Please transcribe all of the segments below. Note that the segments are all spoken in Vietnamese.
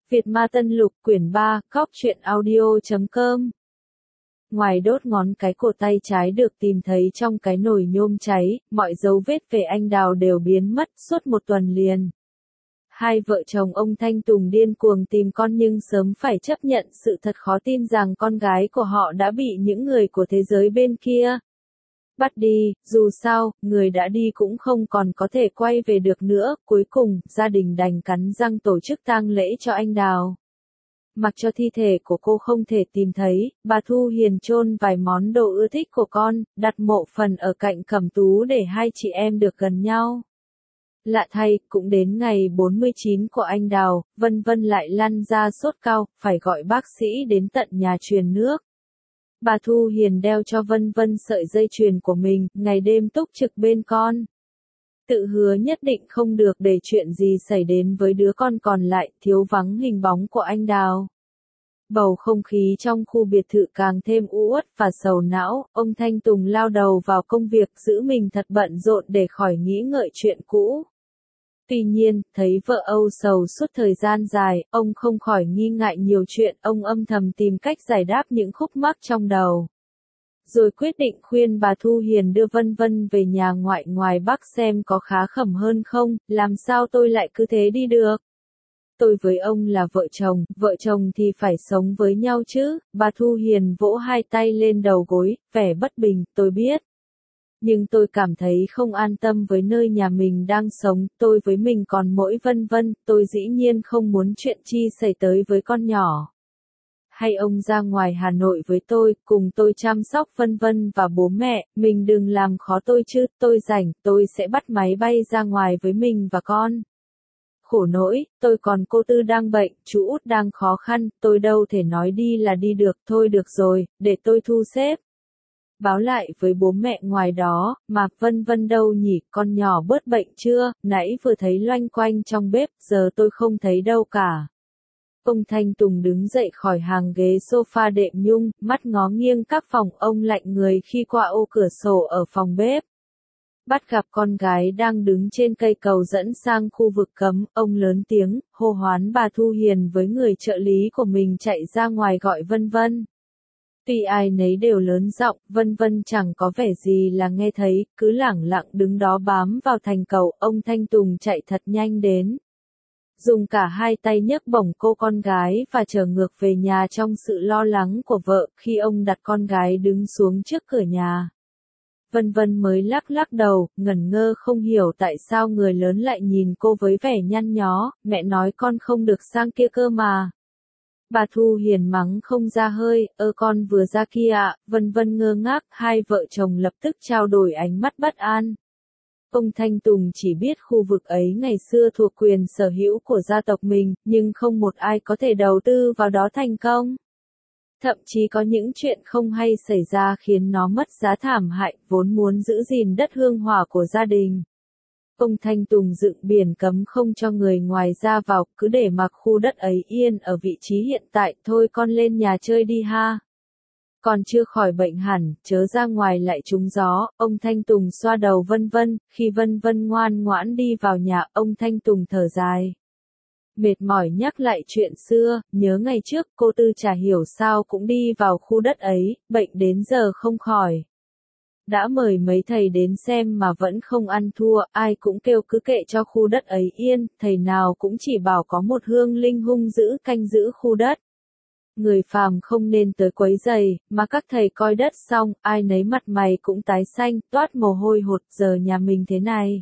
Việt Ma Tân Lục quyển 3, Cóc truyện audio.com. Ngoài đốt ngón cái cổ tay trái được tìm thấy trong cái nồi nhôm cháy, mọi dấu vết về anh Đào đều biến mất suốt một tuần liền. Hai vợ chồng ông Thanh Tùng điên cuồng tìm con nhưng sớm phải chấp nhận sự thật khó tin rằng con gái của họ đã bị những người của thế giới bên kia bắt đi, dù sao, người đã đi cũng không còn có thể quay về được nữa, cuối cùng, gia đình đành cắn răng tổ chức tang lễ cho anh Đào. Mặc cho thi thể của cô không thể tìm thấy, bà Thu Hiền chôn vài món đồ ưa thích của con, đặt mộ phần ở cạnh Cẩm Tú để hai chị em được gần nhau. Lạ thay, cũng đến ngày 49 của anh Đào, Vân Vân lại lăn ra sốt cao, phải gọi bác sĩ đến tận nhà truyền nước. Bà Thu Hiền đeo cho Vân Vân sợi dây chuyền của mình, ngày đêm túc trực bên con. Tự hứa nhất định không được để chuyện gì xảy đến với đứa con còn lại, thiếu vắng hình bóng của anh Đào. Bầu không khí trong khu biệt thự càng thêm u uất và sầu não, ông Thanh Tùng lao đầu vào công việc giữ mình thật bận rộn để khỏi nghĩ ngợi chuyện cũ. Tuy nhiên, thấy vợ âu sầu suốt thời gian dài, ông không khỏi nghi ngại nhiều chuyện, ông âm thầm tìm cách giải đáp những khúc mắc trong đầu. Rồi quyết định khuyên bà Thu Hiền đưa Vân Vân về nhà ngoại ngoài Bắc xem có khá khẩm hơn không, làm sao tôi lại cứ thế đi được. Tôi với ông là vợ chồng thì phải sống với nhau chứ, bà Thu Hiền vỗ hai tay lên đầu gối, vẻ bất bình, tôi biết. Nhưng tôi cảm thấy không an tâm với nơi nhà mình đang sống, tôi với mình còn mỗi Vân Vân, tôi dĩ nhiên không muốn chuyện chi xảy tới với con nhỏ. Hay ông ra ngoài Hà Nội với tôi, cùng tôi chăm sóc Vân Vân và bố mẹ, mình đừng làm khó tôi chứ, tôi rảnh, tôi sẽ bắt máy bay ra ngoài với mình và con. Khổ nỗi, tôi còn cô Tư đang bệnh, chú Út đang khó khăn, tôi đâu thể nói đi là đi được, thôi được rồi, để tôi thu xếp. Báo lại với bố mẹ ngoài đó, mà Vân Vân đâu nhỉ, con nhỏ bớt bệnh chưa, nãy vừa thấy loanh quanh trong bếp, giờ tôi không thấy đâu cả. Ông Thanh Tùng đứng dậy khỏi hàng ghế sofa đệm nhung, mắt ngó nghiêng các phòng, ông lạnh người khi qua ô cửa sổ ở phòng bếp. Bắt gặp con gái đang đứng trên cây cầu dẫn sang khu vực cấm, ông lớn tiếng, hô hoán bà Thu Hiền với người trợ lý của mình chạy ra ngoài gọi Vân Vân. Tuy ai nấy đều lớn giọng, Vân Vân chẳng có vẻ gì là nghe thấy, cứ lẳng lặng đứng đó bám vào thành cầu, ông Thanh Tùng chạy thật nhanh đến. Dùng cả hai tay nhấc bổng cô con gái và chở ngược về nhà trong sự lo lắng của vợ, khi ông đặt con gái đứng xuống trước cửa nhà. Vân Vân mới lắc lắc đầu, ngẩn ngơ không hiểu tại sao người lớn lại nhìn cô với vẻ nhăn nhó, mẹ nói con không được sang kia cơ mà. Bà Thu Hiền mắng không ra hơi, con vừa ra kia ạ, Vân Vân ngơ ngác, hai vợ chồng lập tức trao đổi ánh mắt bất an. Ông Thanh Tùng chỉ biết khu vực ấy ngày xưa thuộc quyền sở hữu của gia tộc mình, nhưng không một ai có thể đầu tư vào đó thành công. Thậm chí có những chuyện không hay xảy ra khiến nó mất giá thảm hại, vốn muốn giữ gìn đất hương hỏa của gia đình. Ông Thanh Tùng dựng biển cấm không cho người ngoài ra vào, cứ để mặc khu đất ấy yên ở vị trí hiện tại, thôi con lên nhà chơi đi ha. Còn chưa khỏi bệnh hẳn, chớ ra ngoài lại trúng gió, ông Thanh Tùng xoa đầu Vân Vân, khi Vân Vân ngoan ngoãn đi vào nhà, ông Thanh Tùng thở dài. Mệt mỏi nhắc lại chuyện xưa, nhớ ngày trước cô Tư chả hiểu sao cũng đi vào khu đất ấy, bệnh đến giờ không khỏi. Đã mời mấy thầy đến xem mà vẫn không ăn thua, ai cũng kêu cứ kệ cho khu đất ấy yên, thầy nào cũng chỉ bảo có một hương linh hung dữ canh giữ khu đất. Người phàm không nên tới quấy rầy, mà các thầy coi đất xong, ai nấy mặt mày cũng tái xanh, toát mồ hôi hột, giờ nhà mình thế này.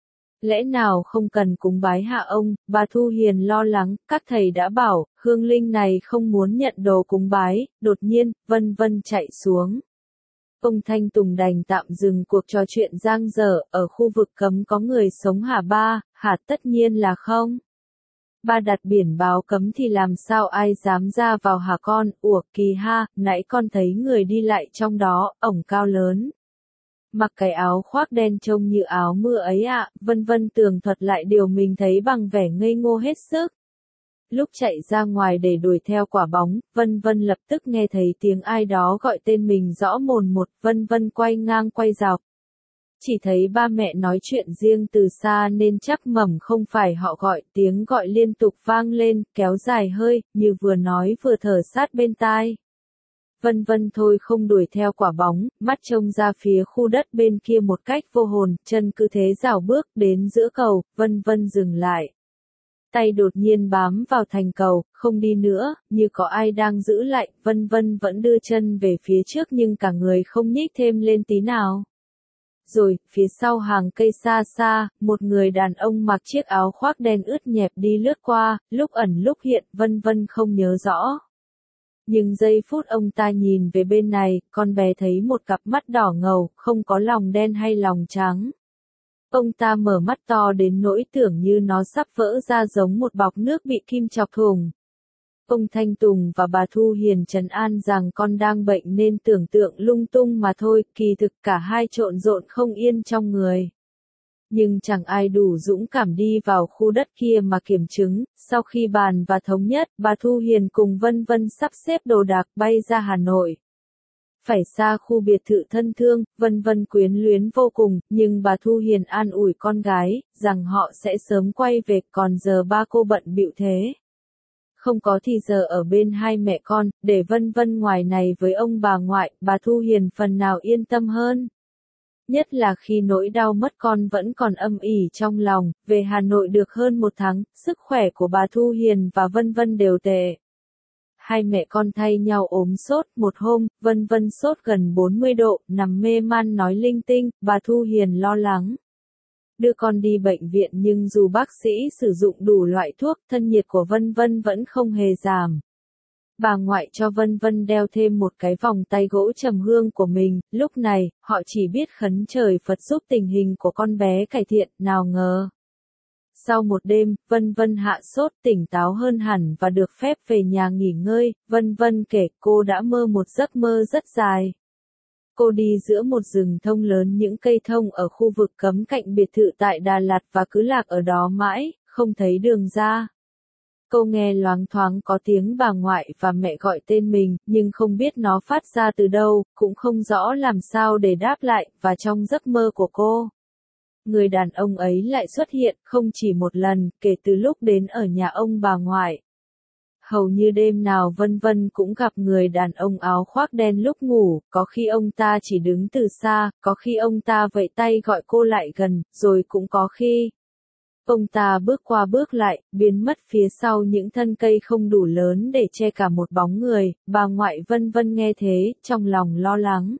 Lẽ nào không cần cúng bái hạ ông, bà Thu Hiền lo lắng, các thầy đã bảo, hương linh này không muốn nhận đồ cúng bái, đột nhiên, Vân Vân chạy xuống. Ông Thanh Tùng đành tạm dừng cuộc trò chuyện giang dở, ở khu vực cấm có người sống hả ba, hả tất nhiên là không. Ba đặt biển báo cấm thì làm sao ai dám ra vào hả con, ủa kỳ ha, nãy con thấy người đi lại trong đó, ổng cao lớn. Mặc cái áo khoác đen trông như áo mưa ấy ạ, Vân Vân tường thuật lại điều mình thấy bằng vẻ ngây ngô hết sức. Lúc chạy ra ngoài để đuổi theo quả bóng, Vân Vân lập tức nghe thấy tiếng ai đó gọi tên mình rõ mồn một, Vân Vân quay ngang quay dọc. chỉ thấy ba mẹ nói chuyện riêng từ xa nên chắc mẩm không phải họ gọi, tiếng gọi liên tục vang lên, kéo dài hơi, như vừa nói vừa thở sát bên tai. Vân Vân thôi không đuổi theo quả bóng, mắt trông ra phía khu đất bên kia một cách vô hồn, chân cứ thế rảo bước đến giữa cầu, Vân Vân dừng lại. Tay đột nhiên bám vào thành cầu, không đi nữa, như có ai đang giữ lại, Vân Vân vẫn đưa chân về phía trước nhưng cả người không nhích thêm lên tí nào. Rồi, phía sau hàng cây xa xa, một người đàn ông mặc chiếc áo khoác đen ướt nhẹp đi lướt qua, lúc ẩn lúc hiện, Vân Vân không nhớ rõ. Nhưng giây phút ông ta nhìn về bên này, con bé thấy một cặp mắt đỏ ngầu, không có lòng đen hay lòng trắng. Ông ta mở mắt to đến nỗi tưởng như nó sắp vỡ ra giống một bọc nước bị kim chọc thủng. Ông Thanh Tùng và bà Thu Hiền trấn an rằng con đang bệnh nên tưởng tượng lung tung mà thôi, kỳ thực cả hai trộn rộn không yên trong người. Nhưng chẳng ai đủ dũng cảm đi vào khu đất kia mà kiểm chứng, sau khi bàn và thống nhất, bà Thu Hiền cùng Vân Vân sắp xếp đồ đạc bay ra Hà Nội. Phải xa khu biệt thự thân thương, Vân Vân quyến luyến vô cùng, nhưng bà Thu Hiền an ủi con gái, rằng họ sẽ sớm quay về, còn giờ ba cô bận bịu thế. Không có thì giờ ở bên hai mẹ con, để Vân Vân ngoài này với ông bà ngoại, bà Thu Hiền phần nào yên tâm hơn. Nhất là khi nỗi đau mất con vẫn còn âm ỉ trong lòng, về Hà Nội được hơn một tháng, sức khỏe của bà Thu Hiền và Vân Vân đều tệ. Hai mẹ con thay nhau ốm sốt, một hôm, Vân Vân sốt gần 40 độ, nằm mê man nói linh tinh, bà Thu Hiền lo lắng. Đưa con đi bệnh viện nhưng dù bác sĩ sử dụng đủ loại thuốc, thân nhiệt của Vân Vân vẫn không hề giảm. Bà ngoại cho Vân Vân đeo thêm một cái vòng tay gỗ trầm hương của mình, lúc này, họ chỉ biết khấn trời Phật giúp tình hình của con bé cải thiện, nào ngờ. Sau một đêm, Vân Vân hạ sốt tỉnh táo hơn hẳn và được phép về nhà nghỉ ngơi, Vân Vân kể cô đã mơ một giấc mơ rất dài. Cô đi giữa một rừng thông lớn những cây thông ở khu vực cấm cạnh biệt thự tại Đà Lạt và cứ lạc ở đó mãi, không thấy đường ra. Cô nghe loáng thoáng có tiếng bà ngoại và mẹ gọi tên mình, nhưng không biết nó phát ra từ đâu, cũng không rõ làm sao để đáp lại, và trong giấc mơ của cô. Người đàn ông ấy lại xuất hiện, không chỉ một lần, kể từ lúc đến ở nhà ông bà ngoại. Hầu như đêm nào Vân Vân cũng gặp người đàn ông áo khoác đen lúc ngủ, có khi ông ta chỉ đứng từ xa, có khi ông ta vẫy tay gọi cô lại gần, rồi cũng có khi ông ta bước qua bước lại, biến mất phía sau những thân cây không đủ lớn để che cả một bóng người. Bà ngoại Vân Vân nghe thế, trong lòng lo lắng.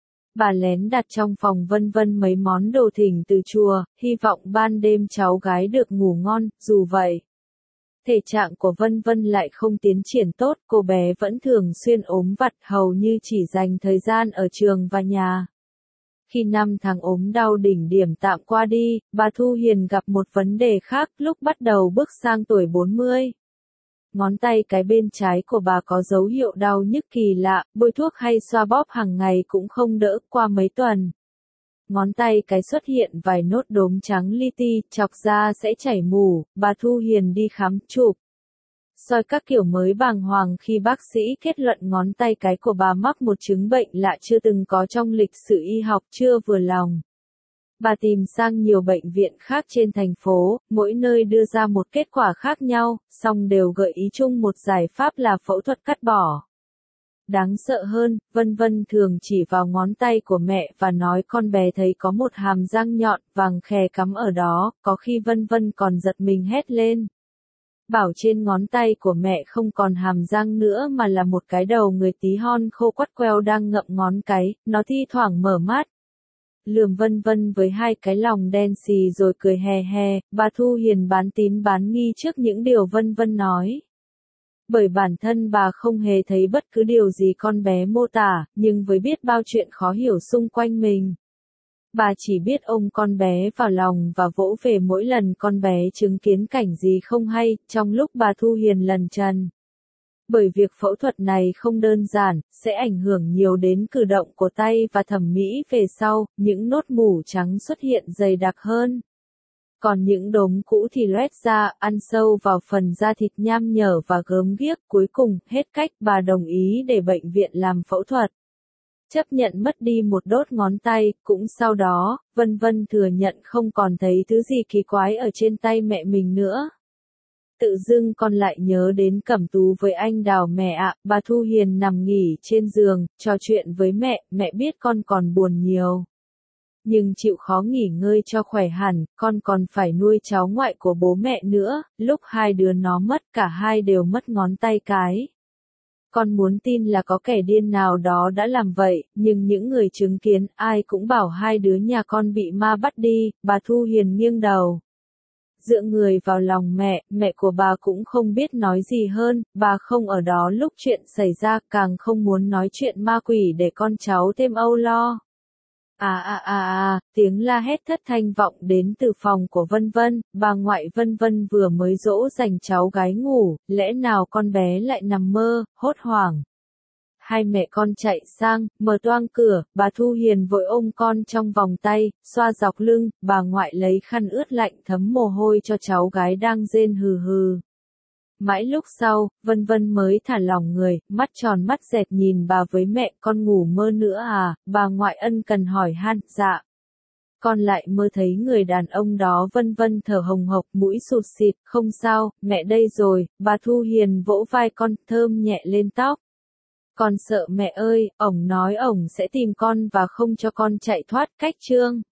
Bà lén đặt trong phòng Vân Vân mấy món đồ thỉnh từ chùa, hy vọng ban đêm cháu gái được ngủ ngon, dù vậy. Thể trạng của Vân Vân lại không tiến triển tốt, cô bé vẫn thường xuyên ốm vặt, hầu như chỉ dành thời gian ở trường và nhà. Khi 5 tháng ốm đau đỉnh điểm tạm qua đi, bà Thu Hiền gặp một vấn đề khác lúc bắt đầu bước sang tuổi 40. Ngón tay cái bên trái của bà có dấu hiệu đau nhức kỳ lạ, bôi thuốc hay xoa bóp hàng ngày cũng không đỡ, qua mấy tuần. Ngón tay cái xuất hiện vài nốt đốm trắng li ti, chọc ra sẽ chảy mủ, bà Thu Hiền đi khám chụp. Soi các kiểu mới bàng hoàng khi bác sĩ kết luận ngón tay cái của bà mắc một chứng bệnh lạ chưa từng có trong lịch sử y học, chưa vừa lòng. Bà tìm sang nhiều bệnh viện khác trên thành phố, mỗi nơi đưa ra một kết quả khác nhau, song đều gợi ý chung một giải pháp là phẫu thuật cắt bỏ. Đáng sợ hơn, Vân Vân thường chỉ vào ngón tay của mẹ và nói con bé thấy có một hàm răng nhọn, vàng khè cắm ở đó, có khi Vân Vân còn giật mình hét lên. Bảo trên ngón tay của mẹ không còn hàm răng nữa mà là một cái đầu người tí hon khô quắt queo đang ngậm ngón cái, nó thi thoảng mở mắt. Lườm Vân Vân với hai cái lòng đen xì rồi cười hè hè, bà Thu Hiền bán tín bán nghi trước những điều Vân Vân nói. Bởi bản thân bà không hề thấy bất cứ điều gì con bé mô tả, nhưng với biết bao chuyện khó hiểu xung quanh mình. Bà chỉ biết ôm con bé vào lòng và vỗ về mỗi lần con bé chứng kiến cảnh gì không hay, trong lúc bà Thu Hiền lần trần. Bởi việc phẫu thuật này không đơn giản, sẽ ảnh hưởng nhiều đến cử động của tay và thẩm mỹ về sau, những nốt mủ trắng xuất hiện dày đặc hơn. Còn những đốm cũ thì loét ra, ăn sâu vào phần da thịt nham nhở và gớm ghiếc, cuối cùng, hết cách, bà đồng ý để bệnh viện làm phẫu thuật. Chấp nhận mất đi một đốt ngón tay, cũng sau đó, Vân Vân thừa nhận không còn thấy thứ gì kỳ quái ở trên tay mẹ mình nữa. Tự dưng con lại nhớ đến Cẩm Tú với anh Đào mẹ ạ. Bà Thu Hiền nằm nghỉ trên giường, trò chuyện với mẹ biết con còn buồn nhiều. Nhưng chịu khó nghỉ ngơi cho khỏe hẳn, con còn phải nuôi cháu ngoại của bố mẹ nữa, lúc hai đứa nó mất cả hai đều mất ngón tay cái. Con muốn tin là có kẻ điên nào đó đã làm vậy, nhưng những người chứng kiến ai cũng bảo hai đứa nhà con bị ma bắt đi. Bà Thu Hiền nghiêng đầu, dựa người vào lòng mẹ của bà cũng không biết nói gì hơn, bà không ở đó lúc chuyện xảy ra, càng không muốn nói chuyện ma quỷ để con cháu thêm âu lo. Tiếng la hét thất thanh vọng đến từ phòng của Vân Vân, bà ngoại Vân Vân vừa mới dỗ dành cháu gái ngủ, lẽ nào con bé lại nằm mơ, hốt hoảng. Hai mẹ con chạy sang, mở toang cửa, bà Thu Hiền vội ôm con trong vòng tay, xoa dọc lưng, bà ngoại lấy khăn ướt lạnh thấm mồ hôi cho cháu gái đang rên hừ hừ. Mãi lúc sau, Vân Vân mới thả lỏng người, mắt tròn mắt dẹt nhìn bà với mẹ, con ngủ mơ nữa à, bà ngoại ân cần hỏi han, dạ. Con lại mơ thấy người đàn ông đó. Vân Vân thở hồng hộc, mũi sụt xịt, không sao, mẹ đây rồi, bà Thu Hiền vỗ vai con, thơm nhẹ lên tóc. Con sợ mẹ ơi, ổng nói ổng sẽ tìm con và không cho con chạy thoát cách Trương.